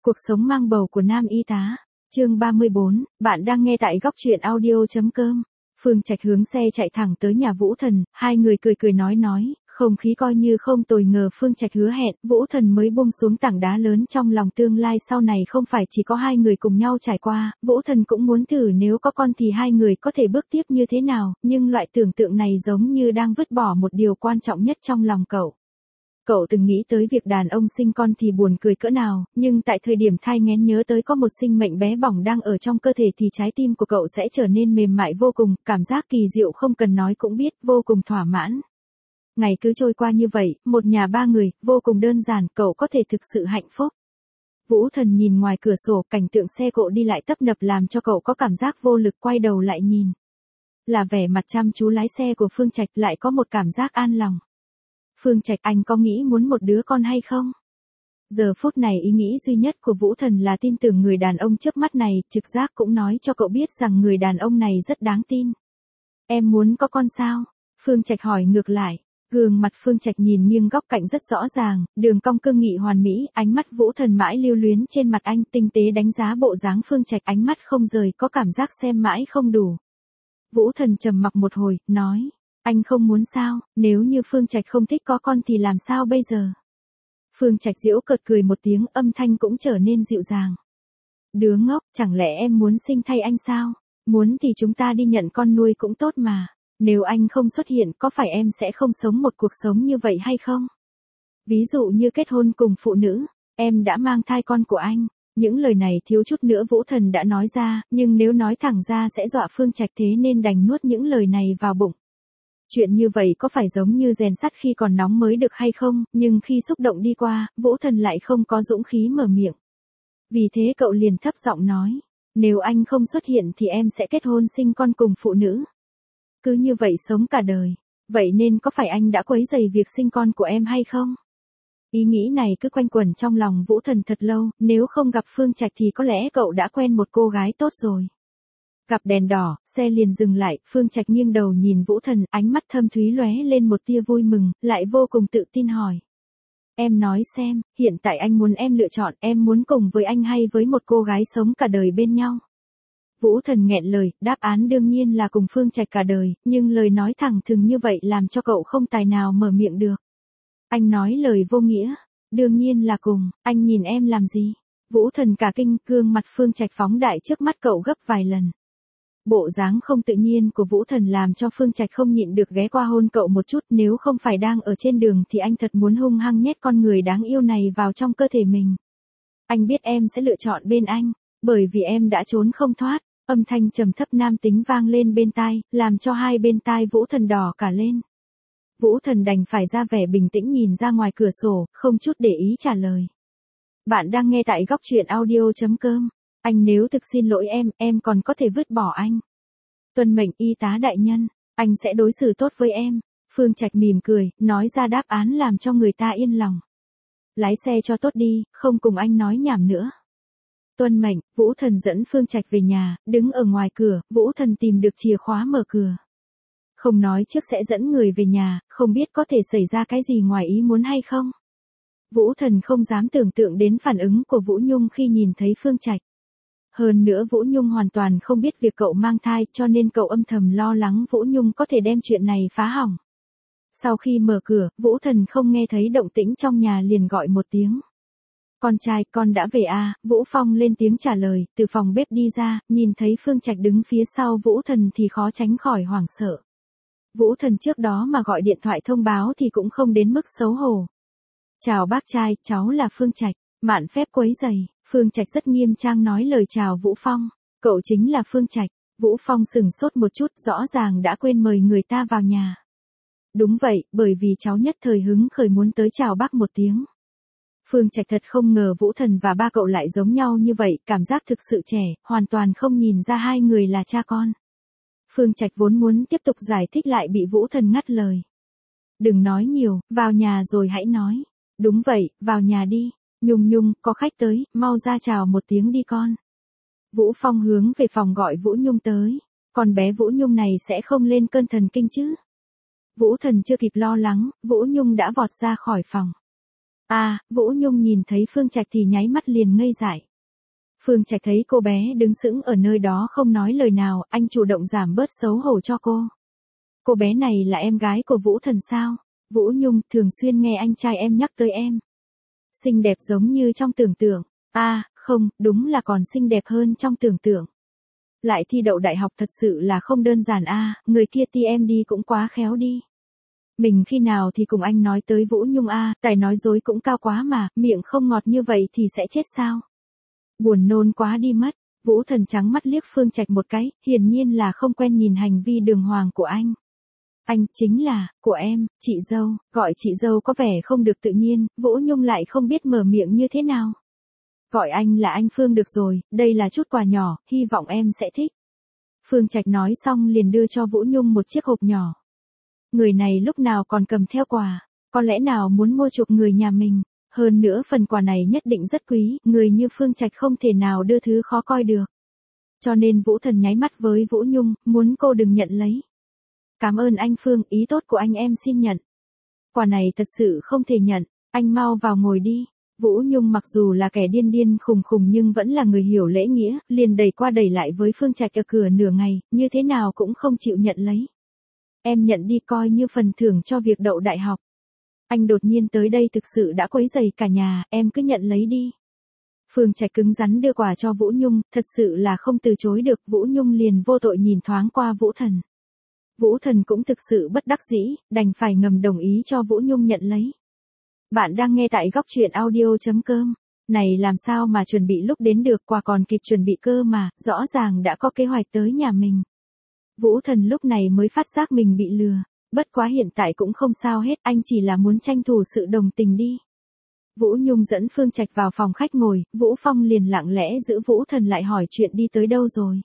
Cuộc sống mang bầu của nam y tá. Chương 34, bạn đang nghe tại góc truyện audio.com. Phương Trạch hướng xe chạy thẳng tới nhà Vũ Thần, hai người cười cười nói, không khí coi như không tồi. Ngờ Phương Trạch hứa hẹn, Vũ Thần mới buông xuống tảng đá lớn trong lòng tương lai sau này không phải chỉ có hai người cùng nhau trải qua, Vũ Thần cũng muốn thử nếu có con thì hai người có thể bước tiếp như thế nào, nhưng loại tưởng tượng này giống như đang vứt bỏ một điều quan trọng nhất trong lòng cậu. Cậu từng nghĩ tới việc đàn ông sinh con thì buồn cười cỡ nào, nhưng tại thời điểm thai nghén nhớ tới có một sinh mệnh bé bỏng đang ở trong cơ thể thì trái tim của cậu sẽ trở nên mềm mại vô cùng, cảm giác kỳ diệu không cần nói cũng biết, vô cùng thỏa mãn. Ngày cứ trôi qua như vậy, một nhà ba người, vô cùng đơn giản, cậu có thể thực sự hạnh phúc. Vũ Thần nhìn ngoài cửa sổ, cảnh tượng xe cộ đi lại tấp nập làm cho cậu có cảm giác vô lực, quay đầu lại nhìn. Là vẻ mặt chăm chú lái xe của Phương Trạch, lại có một cảm giác an lòng. Phương Trạch, anh có nghĩ muốn một đứa con hay không? Giờ phút này ý nghĩ duy nhất của Vũ Thần là tin tưởng người đàn ông trước mắt này, trực giác cũng nói cho cậu biết rằng người đàn ông này rất đáng tin. Em muốn có con sao? Phương Trạch hỏi ngược lại. Gương mặt Phương Trạch nhìn nghiêng góc cạnh rất rõ ràng, đường cong cương nghị hoàn mỹ, ánh mắt Vũ Thần mãi lưu luyến trên mặt anh, tinh tế đánh giá bộ dáng Phương Trạch, ánh mắt không rời, có cảm giác xem mãi không đủ. Vũ Thần trầm mặc một hồi, nói. Anh không muốn sao, nếu như Phương Trạch không thích có con thì làm sao bây giờ? Phương Trạch giễu cợt cười một tiếng, âm thanh cũng trở nên dịu dàng. Đứa ngốc, chẳng lẽ em muốn sinh thay anh sao? Muốn thì chúng ta đi nhận con nuôi cũng tốt mà. Nếu anh không xuất hiện có phải em sẽ không sống một cuộc sống như vậy hay không? Ví dụ như kết hôn cùng phụ nữ, em đã mang thai con của anh. Những lời này thiếu chút nữa Vũ Thần đã nói ra, nhưng nếu nói thẳng ra sẽ dọa Phương Trạch thế nên đành nuốt những lời này vào bụng. Chuyện như vậy có phải giống như rèn sắt khi còn nóng mới được hay không, nhưng khi xúc động đi qua, Vũ Thần lại không có dũng khí mở miệng. Vì thế cậu liền thấp giọng nói, nếu anh không xuất hiện thì em sẽ kết hôn sinh con cùng phụ nữ. Cứ như vậy sống cả đời, vậy nên có phải anh đã quấy rầy việc sinh con của em hay không? Ý nghĩ này cứ quanh quẩn trong lòng Vũ Thần thật lâu, nếu không gặp Phương Trạch thì có lẽ cậu đã quen một cô gái tốt rồi. Gặp đèn đỏ, xe liền dừng lại, Phương Trạch nghiêng đầu nhìn Vũ Thần, ánh mắt thâm thúy lóe lên một tia vui mừng, lại vô cùng tự tin hỏi. Em nói xem, hiện tại anh muốn em lựa chọn, em muốn cùng với anh hay với một cô gái sống cả đời bên nhau? Vũ Thần nghẹn lời, đáp án đương nhiên là cùng Phương Trạch cả đời, nhưng lời nói thẳng thừng như vậy làm cho cậu không tài nào mở miệng được. Anh nói lời vô nghĩa, đương nhiên là cùng, anh nhìn em làm gì? Vũ Thần cả kinh, gương mặt Phương Trạch phóng đại trước mắt cậu gấp vài lần. Bộ dáng không tự nhiên của Vũ Thần làm cho Phương Trạch không nhịn được ghé qua hôn cậu một chút, nếu không phải đang ở trên đường thì anh thật muốn hung hăng nhét con người đáng yêu này vào trong cơ thể mình. Anh biết em sẽ lựa chọn bên anh, bởi vì em đã trốn không thoát, âm thanh trầm thấp nam tính vang lên bên tai, làm cho hai bên tai Vũ Thần đỏ cả lên. Vũ Thần đành phải ra vẻ bình tĩnh nhìn ra ngoài cửa sổ, không chút để ý trả lời. Bạn đang nghe tại góc truyện audio.com. Anh nếu thực xin lỗi em còn có thể vứt bỏ anh. Tuân mệnh y tá đại nhân, anh sẽ đối xử tốt với em. Phương Trạch mỉm cười, nói ra đáp án làm cho người ta yên lòng. Lái xe cho tốt đi, không cùng anh nói nhảm nữa. Tuân mệnh, Vũ Thần dẫn Phương Trạch về nhà, đứng ở ngoài cửa, Vũ Thần tìm được chìa khóa mở cửa. Không nói trước sẽ dẫn người về nhà, không biết có thể xảy ra cái gì ngoài ý muốn hay không. Vũ Thần không dám tưởng tượng đến phản ứng của Vũ Nhung khi nhìn thấy Phương Trạch. Hơn nữa Vũ Nhung hoàn toàn không biết việc cậu mang thai cho nên cậu âm thầm lo lắng Vũ Nhung có thể đem chuyện này phá hỏng. Sau khi mở cửa, Vũ Thần không nghe thấy động tĩnh trong nhà liền gọi một tiếng. Con trai, con đã về à? Vũ Phong lên tiếng trả lời, từ phòng bếp đi ra, nhìn thấy Phương Trạch đứng phía sau Vũ Thần thì khó tránh khỏi hoảng sợ. Vũ Thần trước đó mà gọi điện thoại thông báo thì cũng không đến mức xấu hổ. Chào bác trai, cháu là Phương Trạch, mạn phép quấy rầy. Phương Trạch rất nghiêm trang nói lời chào Vũ Phong, cậu chính là Phương Trạch. Vũ Phong sừng sốt một chút, rõ ràng đã quên mời người ta vào nhà. Đúng vậy, bởi vì cháu nhất thời hứng khởi muốn tới chào bác một tiếng. Phương Trạch thật không ngờ Vũ Thần và ba cậu lại giống nhau như vậy, cảm giác thực sự trẻ, hoàn toàn không nhìn ra hai người là cha con. Phương Trạch vốn muốn tiếp tục giải thích lại bị Vũ Thần ngắt lời. Đừng nói nhiều, vào nhà rồi hãy nói. Đúng vậy, vào nhà đi. Nhung Nhung, có khách tới, mau ra chào một tiếng đi con. Vũ Phong hướng về phòng gọi Vũ Nhung tới. Con bé Vũ Nhung này sẽ không lên cơn thần kinh chứ? Vũ Thần chưa kịp lo lắng, Vũ Nhung đã vọt ra khỏi phòng. Vũ Nhung nhìn thấy Phương Trạch thì nháy mắt liền ngây dại. Phương Trạch thấy cô bé đứng sững ở nơi đó không nói lời nào, anh chủ động giảm bớt xấu hổ cho cô. Cô bé này là em gái của Vũ Thần sao? Vũ Nhung, thường xuyên nghe anh trai em nhắc tới em. Xinh đẹp giống như trong tưởng tượng. Không, đúng là còn xinh đẹp hơn trong tưởng tượng. Lại thi đậu đại học thật sự là không đơn giản người kia ti em đi cũng quá khéo đi. Mình khi nào thì cùng anh nói tới Vũ Nhung tài nói dối cũng cao quá mà, miệng không ngọt như vậy thì sẽ chết sao? Buồn nôn quá đi mất. Vũ Thần trắng mắt liếc Phương Trạch một cái, hiển nhiên là không quen nhìn hành vi đường hoàng của anh. Anh chính là, của em, chị dâu, gọi chị dâu có vẻ không được tự nhiên, Vũ Nhung lại không biết mở miệng như thế nào. Gọi anh là anh Phương được rồi, đây là chút quà nhỏ, hy vọng em sẽ thích. Phương Trạch nói xong liền đưa cho Vũ Nhung một chiếc hộp nhỏ. Người này lúc nào còn cầm theo quà, có lẽ nào muốn mua chuộc người nhà mình. Hơn nữa phần quà này nhất định rất quý, người như Phương Trạch không thể nào đưa thứ khó coi được. Cho nên Vũ Thần nháy mắt với Vũ Nhung, muốn cô đừng nhận lấy. Cảm ơn anh Phương, ý tốt của anh em xin nhận. Quà này thật sự không thể nhận, anh mau vào ngồi đi. Vũ Nhung mặc dù là kẻ điên điên khùng khùng nhưng vẫn là người hiểu lễ nghĩa, liền đẩy qua đẩy lại với Phương Trạch ở cửa nửa ngày, như thế nào cũng không chịu nhận lấy. Em nhận đi coi như phần thưởng cho việc đậu đại học. Anh đột nhiên tới đây thực sự đã quấy rầy cả nhà, em cứ nhận lấy đi. Phương Trạch cứng rắn đưa quà cho Vũ Nhung, thật sự là không từ chối được, Vũ Nhung liền vô tội nhìn thoáng qua Vũ Thần. Vũ Thần cũng thực sự bất đắc dĩ, đành phải ngầm đồng ý cho Vũ Nhung nhận lấy. Bạn đang nghe tại góc truyện audio.com. Này làm sao mà chuẩn bị lúc đến được, quà còn kịp chuẩn bị cơ mà, rõ ràng đã có kế hoạch tới nhà mình. Vũ Thần lúc này mới phát giác mình bị lừa. Bất quá hiện tại cũng không sao hết, anh chỉ là muốn tranh thủ sự đồng tình đi. Vũ Nhung dẫn Phương Trạch vào phòng khách ngồi, Vũ Phong liền lặng lẽ giữ Vũ Thần lại hỏi chuyện đi tới đâu rồi.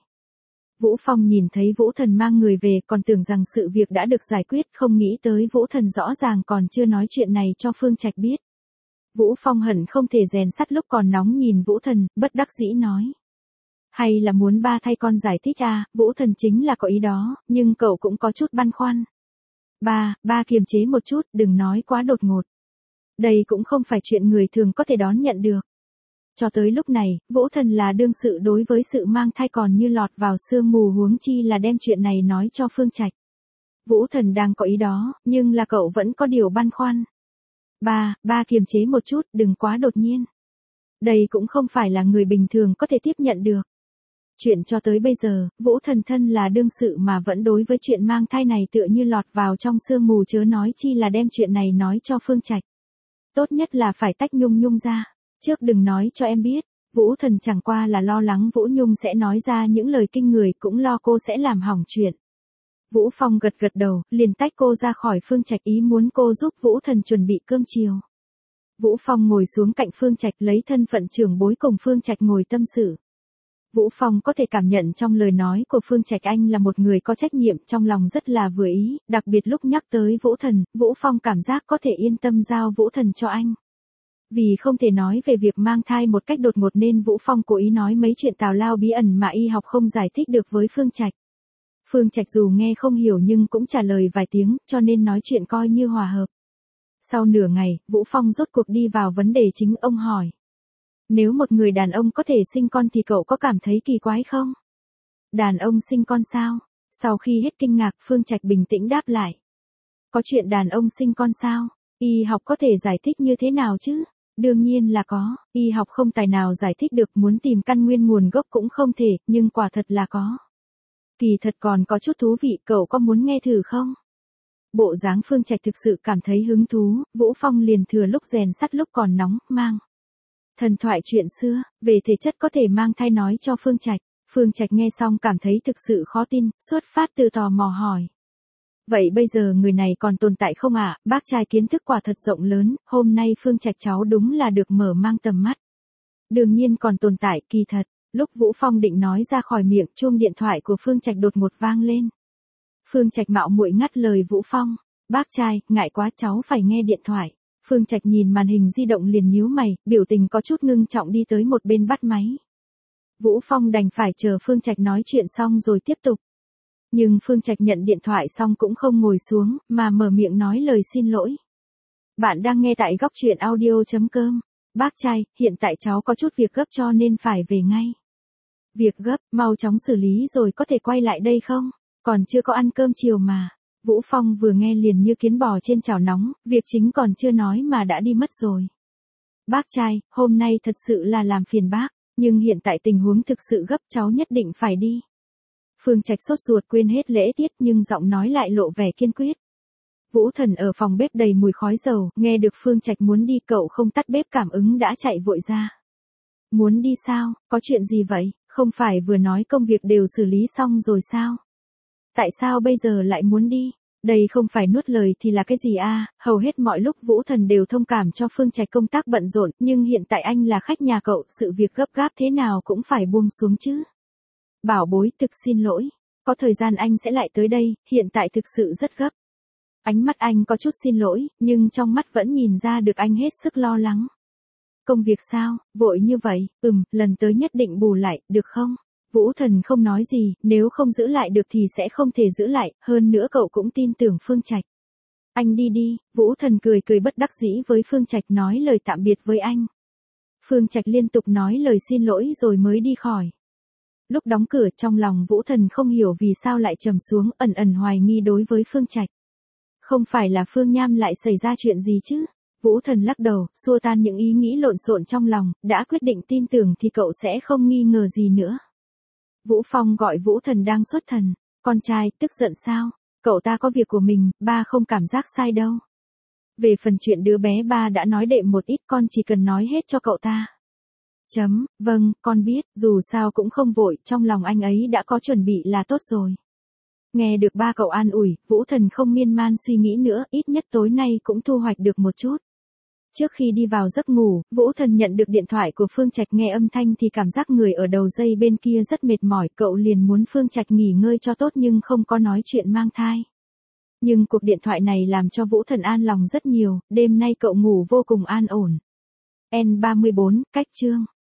Vũ Phong nhìn thấy Vũ Thần mang người về còn tưởng rằng sự việc đã được giải quyết, không nghĩ tới Vũ Thần rõ ràng còn chưa nói chuyện này cho Phương Trạch biết. Vũ Phong hận không thể rèn sắt lúc còn nóng nhìn Vũ Thần, bất đắc dĩ nói. Hay là muốn ba thay con giải thích Vũ Thần chính là có ý đó, nhưng cậu cũng có chút băn khoăn. Ba kiềm chế một chút, đừng nói quá đột ngột. Đây cũng không phải chuyện người thường có thể đón nhận được. Cho tới lúc này, Vũ Thần là đương sự đối với sự mang thai còn như lọt vào sương mù, huống chi là đem chuyện này nói cho Phương Trạch. Vũ Thần đang có ý đó, nhưng là cậu vẫn có điều băn khoăn. Ba kiềm chế một chút, đừng quá đột nhiên. Đây cũng không phải là người bình thường có thể tiếp nhận được. Chuyện cho tới bây giờ, Vũ Thần thân là đương sự mà vẫn đối với chuyện mang thai này tựa như lọt vào trong sương mù, chớ nói chi là đem chuyện này nói cho Phương Trạch. Tốt nhất là phải tách Nhung ra. Trước đừng nói cho em biết, Vũ Thần chẳng qua là lo lắng Vũ Nhung sẽ nói ra những lời kinh người, cũng lo cô sẽ làm hỏng chuyện. Vũ Phong gật gật đầu, liền tách cô ra khỏi Phương Trạch, ý muốn cô giúp Vũ Thần chuẩn bị cơm chiều. Vũ Phong ngồi xuống cạnh Phương Trạch lấy thân phận trưởng bối cùng Phương Trạch ngồi tâm sự. Vũ Phong có thể cảm nhận trong lời nói của Phương Trạch anh là một người có trách nhiệm, trong lòng rất là vừa ý, đặc biệt lúc nhắc tới Vũ Thần, Vũ Phong cảm giác có thể yên tâm giao Vũ Thần cho anh. Vì không thể nói về việc mang thai một cách đột ngột nên Vũ Phong cố ý nói mấy chuyện tào lao bí ẩn mà y học không giải thích được với Phương Trạch. Phương Trạch dù nghe không hiểu nhưng cũng trả lời vài tiếng, cho nên nói chuyện coi như hòa hợp. Sau nửa ngày, Vũ Phong rốt cuộc đi vào vấn đề chính, ông hỏi. Nếu một người đàn ông có thể sinh con thì cậu có cảm thấy kỳ quái không? Đàn ông sinh con sao? Sau khi hết kinh ngạc, Phương Trạch bình tĩnh đáp lại. Có chuyện đàn ông sinh con sao? Y học có thể giải thích như thế nào chứ? Đương nhiên là có, y học không tài nào giải thích được, muốn tìm căn nguyên nguồn gốc cũng không thể, nhưng quả thật là có. Kỳ thật còn có chút thú vị, cậu có muốn nghe thử không? Bộ dáng Phương Trạch thực sự cảm thấy hứng thú, Vũ Phong liền thừa lúc rèn sắt lúc còn nóng, mang thần thoại chuyện xưa, về thể chất có thể mang thai nói cho Phương Trạch. Phương Trạch nghe xong cảm thấy thực sự khó tin, xuất phát từ tò mò hỏi. Vậy bây giờ người này còn tồn tại không ạ? Bác trai kiến thức quả thật rộng lớn, hôm nay Phương Trạch cháu đúng là được mở mang tầm mắt. Đương nhiên còn tồn tại, kỳ thật. Lúc Vũ Phong định nói ra khỏi miệng, chuông điện thoại của Phương Trạch đột ngột vang lên. Phương Trạch mạo muội ngắt lời Vũ Phong. Bác trai, ngại quá cháu phải nghe điện thoại. Phương Trạch nhìn màn hình di động liền nhíu mày, biểu tình có chút ngưng trọng đi tới một bên bắt máy. Vũ Phong đành phải chờ Phương Trạch nói chuyện xong rồi tiếp tục. Nhưng Phương Trạch nhận điện thoại xong cũng không ngồi xuống, mà mở miệng nói lời xin lỗi. Bạn đang nghe tại góc truyện audio.com. Bác trai, hiện tại cháu có chút việc gấp cho nên phải về ngay. Việc gấp, mau chóng xử lý rồi có thể quay lại đây không? Còn chưa có ăn cơm chiều mà. Vũ Phong vừa nghe liền như kiến bò trên chảo nóng, việc chính còn chưa nói mà đã đi mất rồi. Bác trai, hôm nay thật sự là làm phiền bác, nhưng hiện tại tình huống thực sự gấp, cháu nhất định phải đi. Phương Trạch sốt ruột quên hết lễ tiết nhưng giọng nói lại lộ vẻ kiên quyết. Vũ Thần ở phòng bếp đầy mùi khói dầu, nghe được Phương Trạch muốn đi cậu không tắt bếp cảm ứng đã chạy vội ra. Muốn đi sao, có chuyện gì vậy, không phải vừa nói công việc đều xử lý xong rồi sao? Tại sao bây giờ lại muốn đi? Đây không phải nuốt lời thì là cái gì à, hầu hết mọi lúc Vũ Thần đều thông cảm cho Phương Trạch công tác bận rộn, nhưng hiện tại anh là khách nhà cậu, sự việc gấp gáp thế nào cũng phải buông xuống chứ. Bảo bối, thực xin lỗi, có thời gian anh sẽ lại tới đây, hiện tại thực sự rất gấp. Ánh mắt anh có chút xin lỗi, nhưng trong mắt vẫn nhìn ra được anh hết sức lo lắng. Công việc sao, vội như vậy, lần tới nhất định bù lại, được không? Vũ Thần không nói gì, nếu không giữ lại được thì sẽ không thể giữ lại, hơn nữa cậu cũng tin tưởng Phương Trạch. Anh đi đi, Vũ Thần cười cười bất đắc dĩ với Phương Trạch nói lời tạm biệt với anh. Phương Trạch liên tục nói lời xin lỗi rồi mới đi khỏi. Lúc đóng cửa trong lòng Vũ Thần không hiểu vì sao lại trầm xuống, ẩn ẩn hoài nghi đối với Phương Trạch. Không phải là Phương Nham lại xảy ra chuyện gì chứ? Vũ Thần lắc đầu, xua tan những ý nghĩ lộn xộn trong lòng, đã quyết định tin tưởng thì cậu sẽ không nghi ngờ gì nữa. Vũ Phong gọi Vũ Thần đang xuất thần. Con trai, tức giận sao? Cậu ta có việc của mình, ba không cảm giác sai đâu. Về phần chuyện đứa bé ba đã nói đệm một ít, con chỉ cần nói hết cho cậu ta. Vâng, con biết, dù sao cũng không vội, trong lòng anh ấy đã có chuẩn bị là tốt rồi. Nghe được ba cậu an ủi, Vũ Thần không miên man suy nghĩ nữa, ít nhất tối nay cũng thu hoạch được một chút. Trước khi đi vào giấc ngủ, Vũ Thần nhận được điện thoại của Phương Trạch, nghe âm thanh thì cảm giác người ở đầu dây bên kia rất mệt mỏi, cậu liền muốn Phương Trạch nghỉ ngơi cho tốt nhưng không có nói chuyện mang thai. Nhưng cuộc điện thoại này làm cho Vũ Thần an lòng rất nhiều, đêm nay cậu ngủ vô cùng an ổn. N34, cách chương.